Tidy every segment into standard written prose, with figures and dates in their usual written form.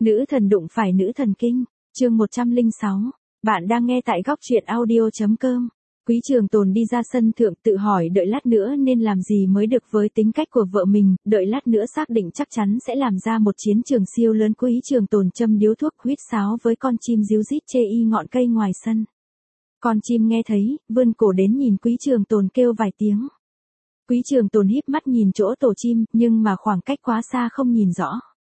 Nữ thần đụng phải nữ thần kinh, chương 106. Bạn đang nghe tại góc truyện audio.com. Quý Trường Tồn đi ra sân thượng tự hỏi đợi lát nữa nên làm gì mới được với tính cách của vợ mình, đợi lát nữa xác định chắc chắn sẽ làm ra một chiến trường siêu lớn. Quý Trường Tồn châm điếu thuốc huýt sáo với con chim ríu rít chê y ngọn cây ngoài sân. Con chim nghe thấy, vươn cổ đến nhìn Quý Trường Tồn kêu vài tiếng. Quý Trường Tồn híp mắt nhìn chỗ tổ chim, nhưng mà khoảng cách quá xa không nhìn rõ.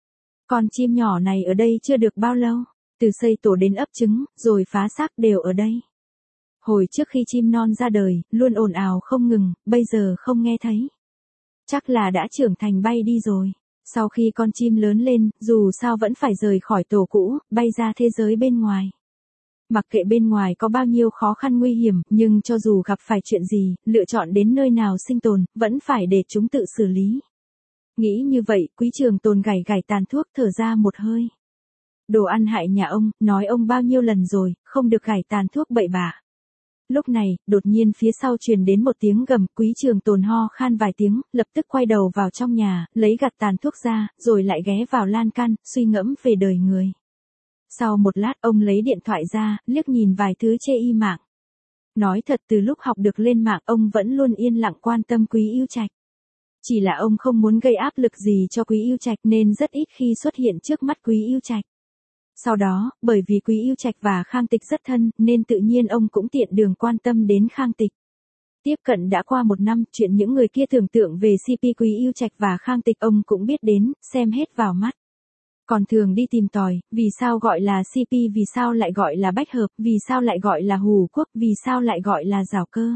Con chim nhỏ này ở đây chưa được bao lâu, từ xây tổ đến ấp trứng, rồi phá xác đều ở đây. Hồi trước khi chim non ra đời, luôn ồn ào không ngừng, bây giờ không nghe thấy. Chắc là đã trưởng thành bay đi rồi. Sau khi con chim lớn lên, dù sao vẫn phải rời khỏi tổ cũ, bay ra thế giới bên ngoài. Mặc kệ bên ngoài có bao nhiêu khó khăn nguy hiểm, nhưng cho dù gặp phải chuyện gì, lựa chọn đến nơi nào sinh tồn, vẫn phải để chúng tự xử lý. Nghĩ như vậy, Quý Trường Tồn gảy gảy tàn thuốc thở ra một hơi. Đồ ăn hại nhà ông, nói ông bao nhiêu lần rồi, không được gảy tàn thuốc bậy bạ. Lúc này, đột nhiên phía sau truyền đến một tiếng gầm, Quý Trường Tồn ho khan vài tiếng, lập tức quay đầu vào trong nhà, lấy gạt tàn thuốc ra, rồi lại ghé vào lan can, suy ngẫm về đời người. Sau một lát ông lấy điện thoại ra, liếc nhìn vài thứ chê y mạng. Nói thật từ lúc học được lên mạng ông vẫn luôn yên lặng quan tâm Quý Yêu Trạch. Chỉ là ông không muốn gây áp lực gì cho Quý Yêu Trạch nên rất ít khi xuất hiện trước mắt Quý Yêu Trạch. Sau đó, bởi vì Quý Yêu Trạch và Khang Tịch rất thân nên tự nhiên ông cũng tiện đường quan tâm đến Khang Tịch. Tiếp cận đã qua một năm, chuyện những người kia tưởng tượng về CP Quý Yêu Trạch và Khang Tịch ông cũng biết đến, xem hết vào mắt. Còn thường đi tìm tòi, vì sao gọi là CP, vì sao lại gọi là bách hợp, vì sao lại gọi là hù quốc, vì sao lại gọi là rào cơ.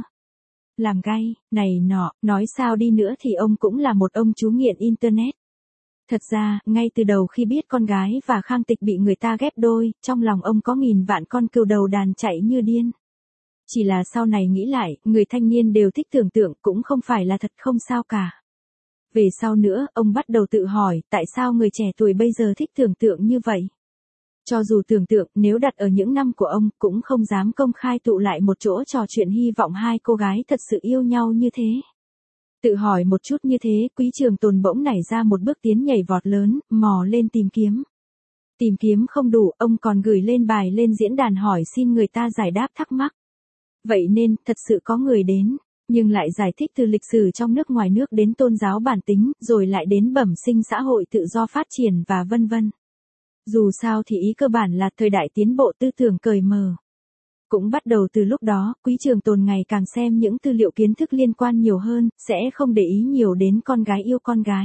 Làm gay, này nọ, nói sao đi nữa thì ông cũng là một ông chú nghiện Internet. Thật ra, ngay từ đầu khi biết con gái và Khang Tịch bị người ta ghép đôi, trong lòng ông có nghìn vạn con cừu đầu đàn chạy như điên. Chỉ là sau này nghĩ lại, người thanh niên đều thích tưởng tượng cũng không phải là thật, không sao cả. Về sau nữa, ông bắt đầu tự hỏi, tại sao người trẻ tuổi bây giờ thích tưởng tượng như vậy? Cho dù tưởng tượng, nếu đặt ở những năm của ông, cũng không dám công khai tụ lại một chỗ trò chuyện hy vọng hai cô gái thật sự yêu nhau như thế. Tự hỏi một chút như thế, Quý Trường Tồn bỗng nảy ra một bước tiến nhảy vọt lớn, mò lên tìm kiếm. Tìm kiếm không đủ, ông còn gửi lên bài lên diễn đàn hỏi xin người ta giải đáp thắc mắc. Vậy nên, thật sự có người đến, nhưng lại giải thích từ lịch sử trong nước ngoài nước đến tôn giáo bản tính, rồi lại đến bẩm sinh xã hội tự do phát triển và vân vân. Dù sao thì ý cơ bản là thời đại tiến bộ tư tưởng cởi mở. Cũng bắt đầu từ lúc đó, Quý Trường Tồn ngày càng xem những tư liệu kiến thức liên quan nhiều hơn, sẽ không để ý nhiều đến con gái yêu con gái.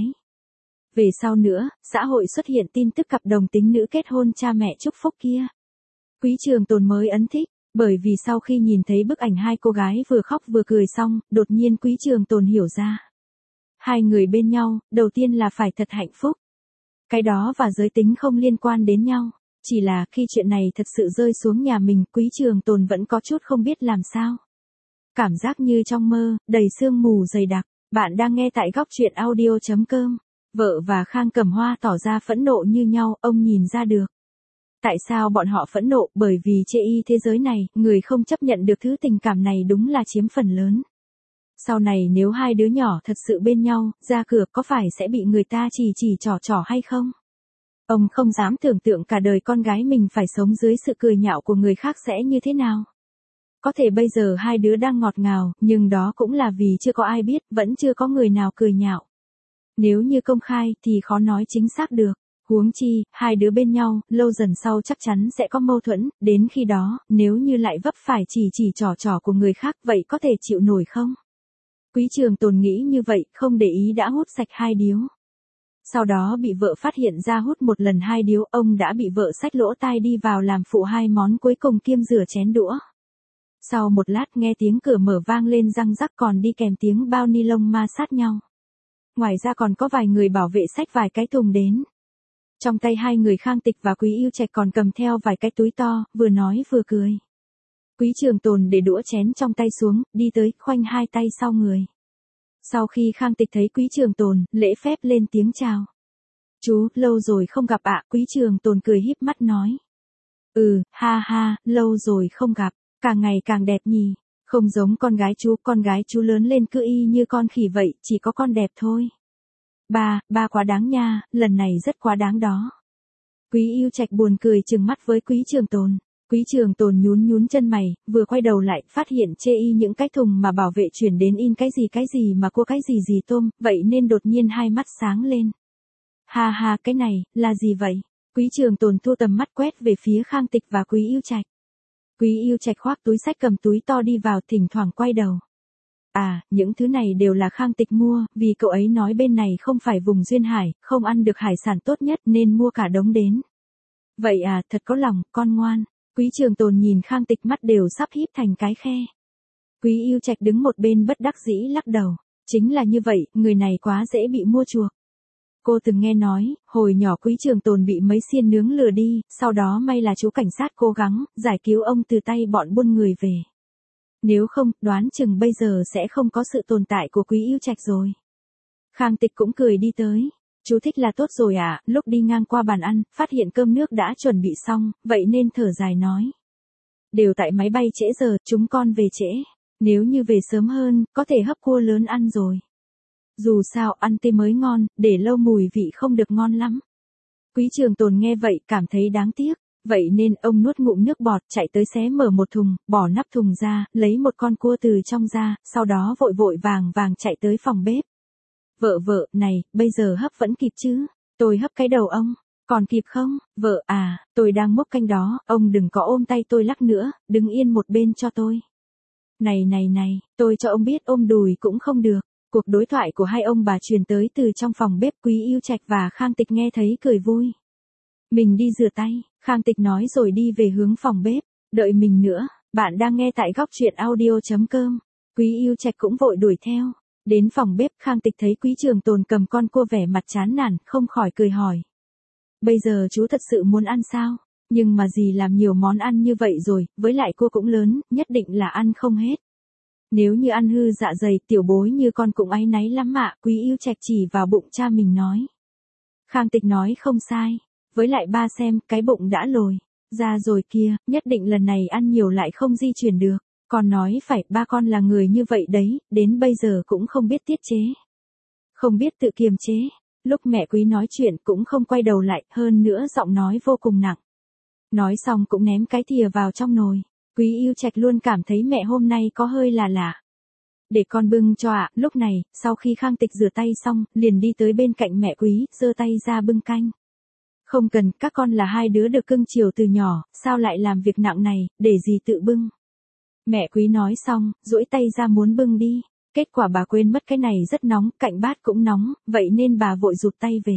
Về sau nữa, xã hội xuất hiện tin tức cặp đồng tính nữ kết hôn cha mẹ chúc phúc kia. Quý Trường Tồn mới ấn thích, bởi vì sau khi nhìn thấy bức ảnh hai cô gái vừa khóc vừa cười xong, đột nhiên Quý Trường Tồn hiểu ra. Hai người bên nhau, đầu tiên là phải thật hạnh phúc. Cái đó và giới tính không liên quan đến nhau. Chỉ là khi chuyện này thật sự rơi xuống nhà mình, Quý Trường Tồn vẫn có chút không biết làm sao. Cảm giác như trong mơ, đầy sương mù dày đặc. Bạn đang nghe tại góc truyện audio.com. Vợ và Khang Cẩm Hoa tỏ ra phẫn nộ như nhau, ông nhìn ra được. Tại sao bọn họ phẫn nộ? Bởi vì chê y thế giới này, người không chấp nhận được thứ tình cảm này đúng là chiếm phần lớn. Sau này nếu hai đứa nhỏ thật sự bên nhau, ra cửa có phải sẽ bị người ta chỉ trỏ hay không? Ông không dám tưởng tượng cả đời con gái mình phải sống dưới sự cười nhạo của người khác sẽ như thế nào. Có thể bây giờ hai đứa đang ngọt ngào, nhưng đó cũng là vì chưa có ai biết, vẫn chưa có người nào cười nhạo. Nếu như công khai thì khó nói chính xác được. Huống chi, hai đứa bên nhau, lâu dần sau chắc chắn sẽ có mâu thuẫn, đến khi đó, nếu như lại vấp phải chỉ trỏ của người khác, vậy có thể chịu nổi không? Quý Trường Tồn nghĩ như vậy, không để ý đã hút sạch hai điếu. Sau đó bị vợ phát hiện ra hút một lần hai điếu, ông đã bị vợ xách lỗ tai đi vào làm phụ hai món cuối cùng kiêm rửa chén đũa. Sau một lát nghe tiếng cửa mở vang lên răng rắc còn đi kèm tiếng bao ni lông ma sát nhau. Ngoài ra còn có vài người bảo vệ xách vài cái thùng đến. Trong tay hai người Khang Tịch và Quý Yêu Trạch còn cầm theo vài cái túi to, vừa nói vừa cười. Quý Trường Tồn để đũa chén trong tay xuống, đi tới, khoanh hai tay sau người. Sau khi Khang Tịch thấy Quý Trường Tồn, lễ phép lên tiếng chào. Chú, lâu rồi không gặp ạ. Quý Trường Tồn cười híp mắt nói. Ha ha, lâu rồi không gặp, càng ngày càng đẹp nhỉ. Không giống con gái chú lớn lên cứ y như con khỉ vậy, chỉ có con đẹp thôi. Ba quá đáng nha, lần này rất quá đáng đó. Quý Yêu Trạch buồn cười trừng mắt với Quý Trường Tồn. Quý Trường Tồn nhún nhún chân mày, vừa quay đầu lại, phát hiện chê y những cái thùng mà bảo vệ chuyển đến in cái gì mà cua cái gì tôm, vậy nên đột nhiên hai mắt sáng lên. Ha ha, cái này, là gì vậy? Quý Trường Tồn thu tầm mắt quét về phía Khang Tịch và Quý Yêu Trạch. Quý Yêu Trạch khoác túi xách cầm túi to đi vào, thỉnh thoảng quay đầu. À, những thứ này đều là Khang Tịch mua, vì cậu ấy nói bên này không phải vùng duyên hải, không ăn được hải sản tốt nhất nên mua cả đống đến. Vậy à, thật có lòng, con ngoan. Quý Trường Tồn nhìn Khang Tịch mắt đều sắp híp thành cái khe. Quý Yêu Trạch đứng một bên bất đắc dĩ lắc đầu. Chính là như vậy, người này quá dễ bị mua chuộc. Cô từng nghe nói, hồi nhỏ Quý Trường Tồn bị mấy xiên nướng lừa đi, sau đó may là chú cảnh sát cố gắng, giải cứu ông từ tay bọn buôn người về. Nếu không, đoán chừng bây giờ sẽ không có sự tồn tại của Quý Yêu Trạch rồi. Khang Tịch cũng cười đi tới. Chú thích là tốt rồi à, lúc đi ngang qua bàn ăn, phát hiện cơm nước đã chuẩn bị xong, vậy nên thở dài nói. Đều tại máy bay trễ giờ, chúng con về trễ. Nếu như về sớm hơn, có thể hấp cua lớn ăn rồi. Dù sao, ăn tê mới ngon, để lâu mùi vị không được ngon lắm. Quý Trường Tồn nghe vậy, cảm thấy đáng tiếc. Vậy nên ông nuốt ngụm nước bọt, chạy tới xé mở một thùng, bỏ nắp thùng ra, lấy một con cua từ trong ra, sau đó vội vàng chạy tới phòng bếp. Vợ, này, bây giờ hấp vẫn kịp chứ? Tôi hấp cái đầu ông, còn kịp không? Vợ à, tôi đang múc canh đó, ông đừng có ôm tay tôi lắc nữa, đứng yên một bên cho tôi. Này, tôi cho ông biết ôm đùi cũng không được. Cuộc đối thoại của hai ông bà truyền tới từ trong phòng bếp. Quý Yêu Trạch và Khang Tịch nghe thấy cười vui. Mình đi rửa tay, Khang Tịch nói rồi đi về hướng phòng bếp. Đợi mình nữa, bạn đang nghe tại góc truyện audio.com. Quý Yêu Trạch cũng vội đuổi theo. Đến phòng bếp, Khang Tịch thấy Quý Trường Tồn cầm con cua vẻ mặt chán nản, không khỏi cười hỏi. Bây giờ chú thật sự muốn ăn sao? Nhưng mà dì làm nhiều món ăn như vậy rồi, với lại cua cũng lớn, nhất định là ăn không hết. Nếu như ăn hư dạ dày, tiểu bối như con cũng áy náy lắm ạ. Quý Yêu Trạch chỉ vào bụng cha mình nói. Khang Tịch nói không sai. Với lại ba xem, cái bụng đã lồi ra rồi kia, nhất định lần này ăn nhiều lại không di chuyển được. Còn nói phải, ba con là người như vậy đấy, đến bây giờ cũng không biết tiết chế. Không biết tự kiềm chế. Lúc mẹ Quý nói chuyện cũng không quay đầu lại, hơn nữa giọng nói vô cùng nặng. Nói xong cũng ném cái thìa vào trong nồi. Quý Yêu Trạch luôn cảm thấy mẹ hôm nay có hơi là lạ. Để con bưng cho ạ. Lúc này, sau khi Khang Tịch rửa tay xong, liền đi tới bên cạnh mẹ Quý, giơ tay ra bưng canh. Không cần, các con là hai đứa được cưng chiều từ nhỏ, sao lại làm việc nặng này, để gì tự bưng. Mẹ Quý nói xong, duỗi tay ra muốn bưng đi. Kết quả bà quên mất cái này rất nóng, cạnh bát cũng nóng, vậy nên bà vội rụt tay về.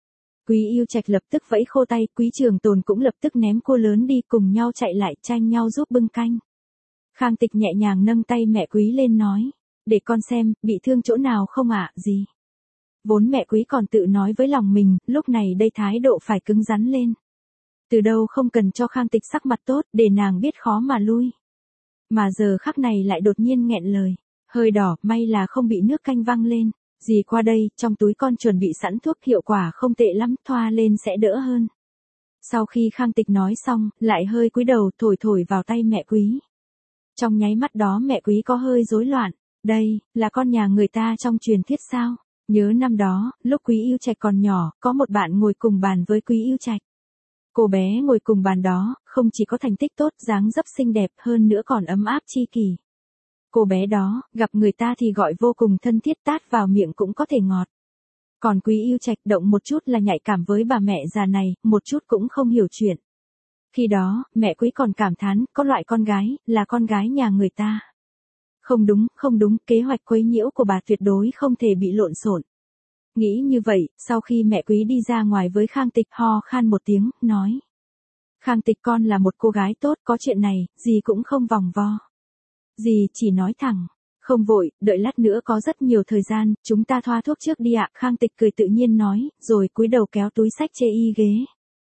Quý Yêu Trạch lập tức vẫy khô tay, Quý Trường Tồn cũng lập tức ném cua lớn đi, cùng nhau chạy lại tranh nhau giúp bưng canh. Khang Tịch nhẹ nhàng nâng tay mẹ Quý lên nói, để con xem, bị thương chỗ nào không ạ, gì. Vốn mẹ Quý còn tự nói với lòng mình, lúc này đây thái độ phải cứng rắn lên. Từ đâu không cần cho Khang Tịch sắc mặt tốt, để nàng biết khó mà lui. Mà giờ khắc này lại đột nhiên nghẹn lời, hơi đỏ, may là không bị nước canh văng lên. Dì qua đây, trong túi con chuẩn bị sẵn thuốc, hiệu quả không tệ lắm, thoa lên sẽ đỡ hơn. Sau khi Khang Tịch nói xong, lại hơi cúi đầu thổi vào tay mẹ Quý. Trong nháy mắt đó mẹ Quý có hơi rối loạn. Đây, là con nhà người ta trong truyền thuyết sao? Nhớ năm đó, lúc Quý Yêu Trạch còn nhỏ, có một bạn ngồi cùng bàn với Quý Yêu Trạch. Cô bé ngồi cùng bàn đó, không chỉ có thành tích tốt, dáng dấp xinh đẹp, hơn nữa còn ấm áp chi kỷ. Cô bé đó, gặp người ta thì gọi vô cùng thân thiết, tát vào miệng cũng có thể ngọt. Còn Quý Yêu Trạch động một chút là nhạy cảm với bà mẹ già này, một chút cũng không hiểu chuyện. Khi đó, mẹ Quý còn cảm thán, có loại con gái, là con gái nhà người ta. Không đúng, kế hoạch quấy nhiễu của bà tuyệt đối không thể bị lộn xộn. Nghĩ như vậy, sau khi mẹ Quý đi ra ngoài với Khang Tịch, ho khan một tiếng, nói. Khang Tịch, con là một cô gái tốt, có chuyện này, dì cũng không vòng vo. Dì chỉ nói thẳng, không vội, đợi lát nữa có rất nhiều thời gian, chúng ta thoa thuốc trước đi ạ. Khang Tịch cười tự nhiên nói, rồi cúi đầu kéo túi xách chê y ghế.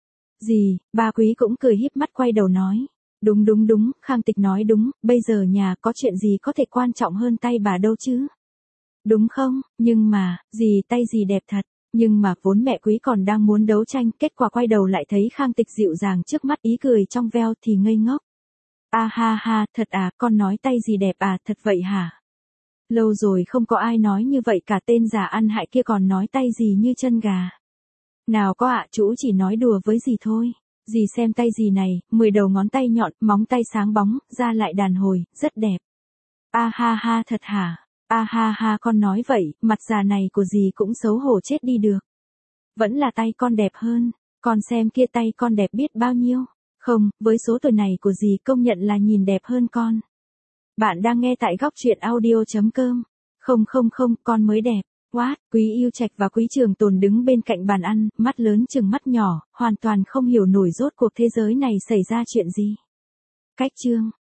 Dì, ba Quý cũng cười híp mắt quay đầu nói. Đúng, Khang Tịch nói đúng, bây giờ nhà có chuyện gì có thể quan trọng hơn tay bà đâu chứ. Đúng không, nhưng mà, dì tay dì đẹp thật, nhưng mà vốn mẹ Quý còn đang muốn đấu tranh, kết quả quay đầu lại thấy Khang Tịch dịu dàng trước mắt, ý cười trong veo thì ngây ngốc. À ha, thật à, con nói tay dì đẹp à, thật vậy hả? Lâu rồi không có ai nói như vậy cả, tên già ăn hại kia còn nói tay dì như chân gà. Nào có ạ, chú chỉ nói đùa với dì thôi. Dì xem tay dì này, 10 đầu ngón tay nhọn, móng tay sáng bóng, da lại đàn hồi, rất đẹp. A ha ha, thật hả? A ha ha, con nói vậy, mặt già này của dì cũng xấu hổ chết đi được. Vẫn là tay con đẹp hơn, con xem kia tay con đẹp biết bao nhiêu. Không, với số tuổi này của dì công nhận là nhìn đẹp hơn con. Bạn đang nghe tại góc truyện audio.com. Không không không, con mới đẹp. What? Quý Yêu Trạch và Quý Trường Tồn đứng bên cạnh bàn ăn, mắt lớn chừng mắt nhỏ, hoàn toàn không hiểu nổi rốt cuộc thế giới này xảy ra chuyện gì. Cách chương